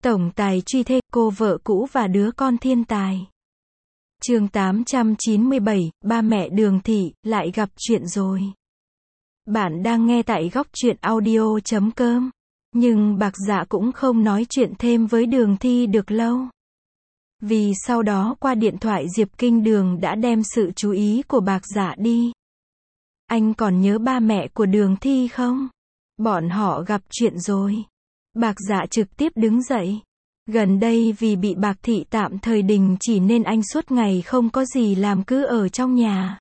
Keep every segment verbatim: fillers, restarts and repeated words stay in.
Tổng tài truy thê, cô vợ cũ và đứa con thiên tài. Chương tám trăm chín mươi bảy, ba mẹ Đường Thị, lại gặp chuyện rồi. Bạn đang nghe tại góc truyện audio chấm com. Nhưng Bạc Dạ cũng không nói chuyện thêm với Đường Thi được lâu. Vì sau đó qua điện thoại Diệp Kinh Đường đã đem sự chú ý của Bạc Dạ đi. Anh còn nhớ ba mẹ của Đường Thi không? Bọn họ gặp chuyện rồi. Bạc Dạ trực tiếp đứng dậy. Gần đây vì bị Bạc Thị tạm thời đình chỉ nên anh suốt ngày không có gì làm cứ ở trong nhà.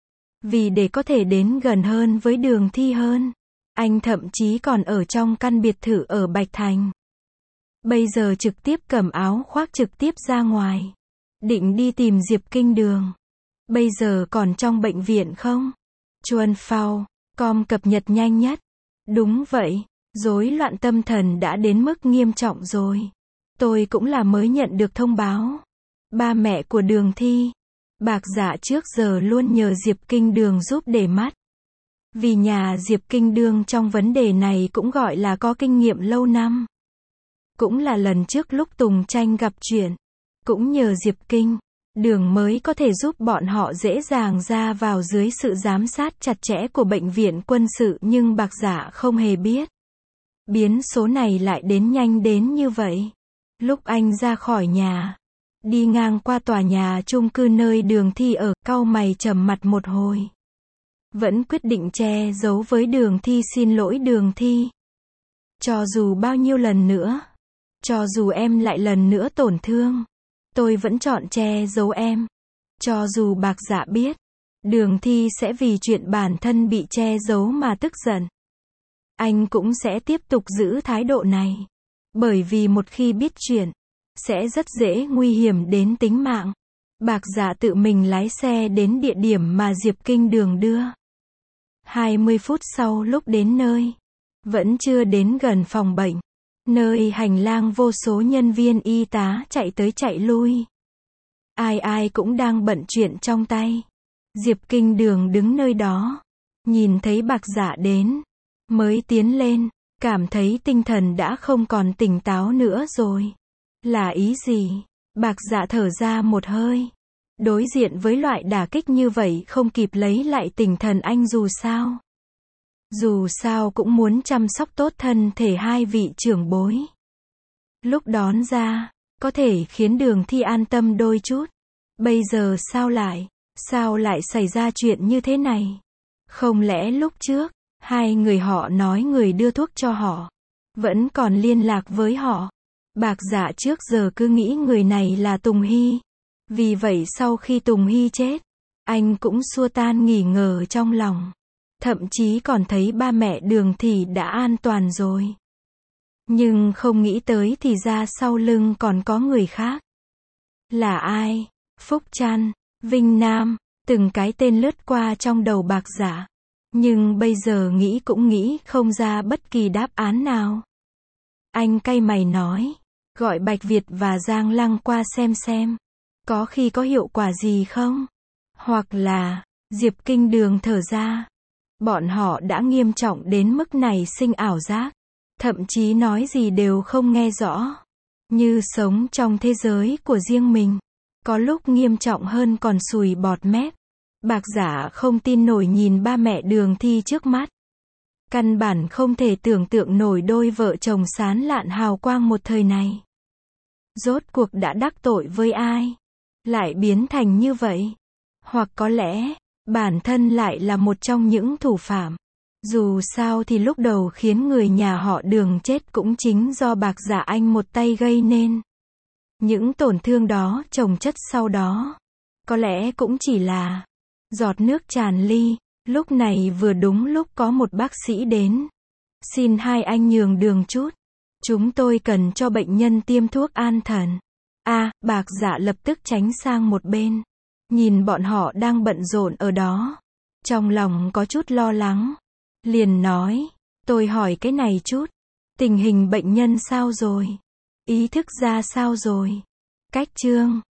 Vì để có thể đến gần hơn với Đường Thi hơn, anh thậm chí còn ở trong căn biệt thự ở Bạch Thành. Bây giờ trực tiếp cầm áo khoác trực tiếp ra ngoài. Định đi tìm Diệp Kinh Đường. Bây giờ còn trong bệnh viện không? Chuan Phao, com cập nhật nhanh nhất. Đúng vậy, rối loạn tâm thần đã đến mức nghiêm trọng rồi. Tôi cũng là mới nhận được thông báo. Ba mẹ của Đường Thi. Bạc Dạ trước giờ luôn nhờ Diệp Kinh Đường giúp để mắt. Vì nhà Diệp Kinh Đường trong vấn đề này cũng gọi là có kinh nghiệm lâu năm. Cũng là lần trước lúc Tùng Tranh gặp chuyện. Cũng nhờ Diệp Kinh Đường mới có thể giúp bọn họ dễ dàng ra vào dưới sự giám sát chặt chẽ của bệnh viện quân sự, nhưng Bạc Dạ không hề biết. Biến số này lại đến nhanh đến như vậy. Lúc anh ra khỏi nhà, đi ngang qua tòa nhà chung cư nơi Đường Thi ở, cau mày trầm mặt một hồi. Vẫn quyết định che giấu với Đường Thi, xin lỗi Đường Thi. Cho dù bao nhiêu lần nữa, cho dù em lại lần nữa tổn thương, tôi vẫn chọn che giấu em. Cho dù Bạc Dạ biết, Đường Thi sẽ vì chuyện bản thân bị che giấu mà tức giận, anh cũng sẽ tiếp tục giữ thái độ này. Bởi vì một khi biết chuyện, sẽ rất dễ nguy hiểm đến tính mạng. Bạc Dạ tự mình lái xe đến địa điểm mà Diệp Kinh Đường đưa. hai mươi phút sau lúc đến nơi, vẫn chưa đến gần phòng bệnh. Nơi hành lang vô số nhân viên y tá chạy tới chạy lui. Ai ai cũng đang bận chuyện trong tay. Diệp Kinh Đường đứng nơi đó, nhìn thấy Bạc Dạ đến, mới tiến lên, cảm thấy tinh thần đã không còn tỉnh táo nữa rồi. Là ý gì? Bạc Dạ thở ra một hơi. Đối diện với loại đả kích như vậy không kịp lấy lại tinh thần anh dù sao. Dù sao cũng muốn chăm sóc tốt thân thể hai vị trưởng bối. Lúc đón ra, có thể khiến Đường Thi an tâm đôi chút. Bây giờ sao lại, sao lại xảy ra chuyện như thế này? Không lẽ lúc trước, hai người họ nói người đưa thuốc cho họ, vẫn còn liên lạc với họ? Bạc Dạ trước giờ cứ nghĩ người này là Tùng Hy. Vì vậy sau khi Tùng Hy chết, anh cũng xua tan nghi ngờ trong lòng. Thậm chí còn thấy ba mẹ Đường Thị đã an toàn rồi. Nhưng không nghĩ tới thì ra sau lưng còn có người khác. Là ai? Phúc Trăn, Vinh Nam, từng cái tên lướt qua trong đầu Bạc Dạ. Nhưng bây giờ nghĩ cũng nghĩ không ra bất kỳ đáp án nào. Anh cay mày nói, gọi Bạch Việt và Giang Lăng qua xem xem. Có khi có hiệu quả gì không? Hoặc là, Diệp Kinh Đường thở ra. Bọn họ đã nghiêm trọng đến mức này sinh ảo giác. Thậm chí nói gì đều không nghe rõ. Như sống trong thế giới của riêng mình. Có lúc nghiêm trọng hơn còn sùi bọt mép. Bạc Dạ không tin nổi nhìn ba mẹ Đường Thi trước mắt. Căn bản không thể tưởng tượng nổi đôi vợ chồng sán lạn hào quang một thời này. Rốt cuộc đã đắc tội với ai? Lại biến thành như vậy? Hoặc có lẽ, bản thân lại là một trong những thủ phạm. Dù sao thì lúc đầu khiến người nhà họ Đường chết cũng chính do Bạc Dạ anh một tay gây nên. Những tổn thương đó chồng chất sau đó, có lẽ cũng chỉ là giọt nước tràn ly. Lúc này vừa đúng lúc có một bác sĩ đến. Xin hai anh nhường đường chút. Chúng tôi cần cho bệnh nhân tiêm thuốc an thần. A, à, Bạc Dạ lập tức tránh sang một bên. Nhìn bọn họ đang bận rộn ở đó. Trong lòng có chút lo lắng. Liền nói, tôi hỏi cái này chút. Tình hình bệnh nhân sao rồi? Ý thức ra sao rồi? Cách chương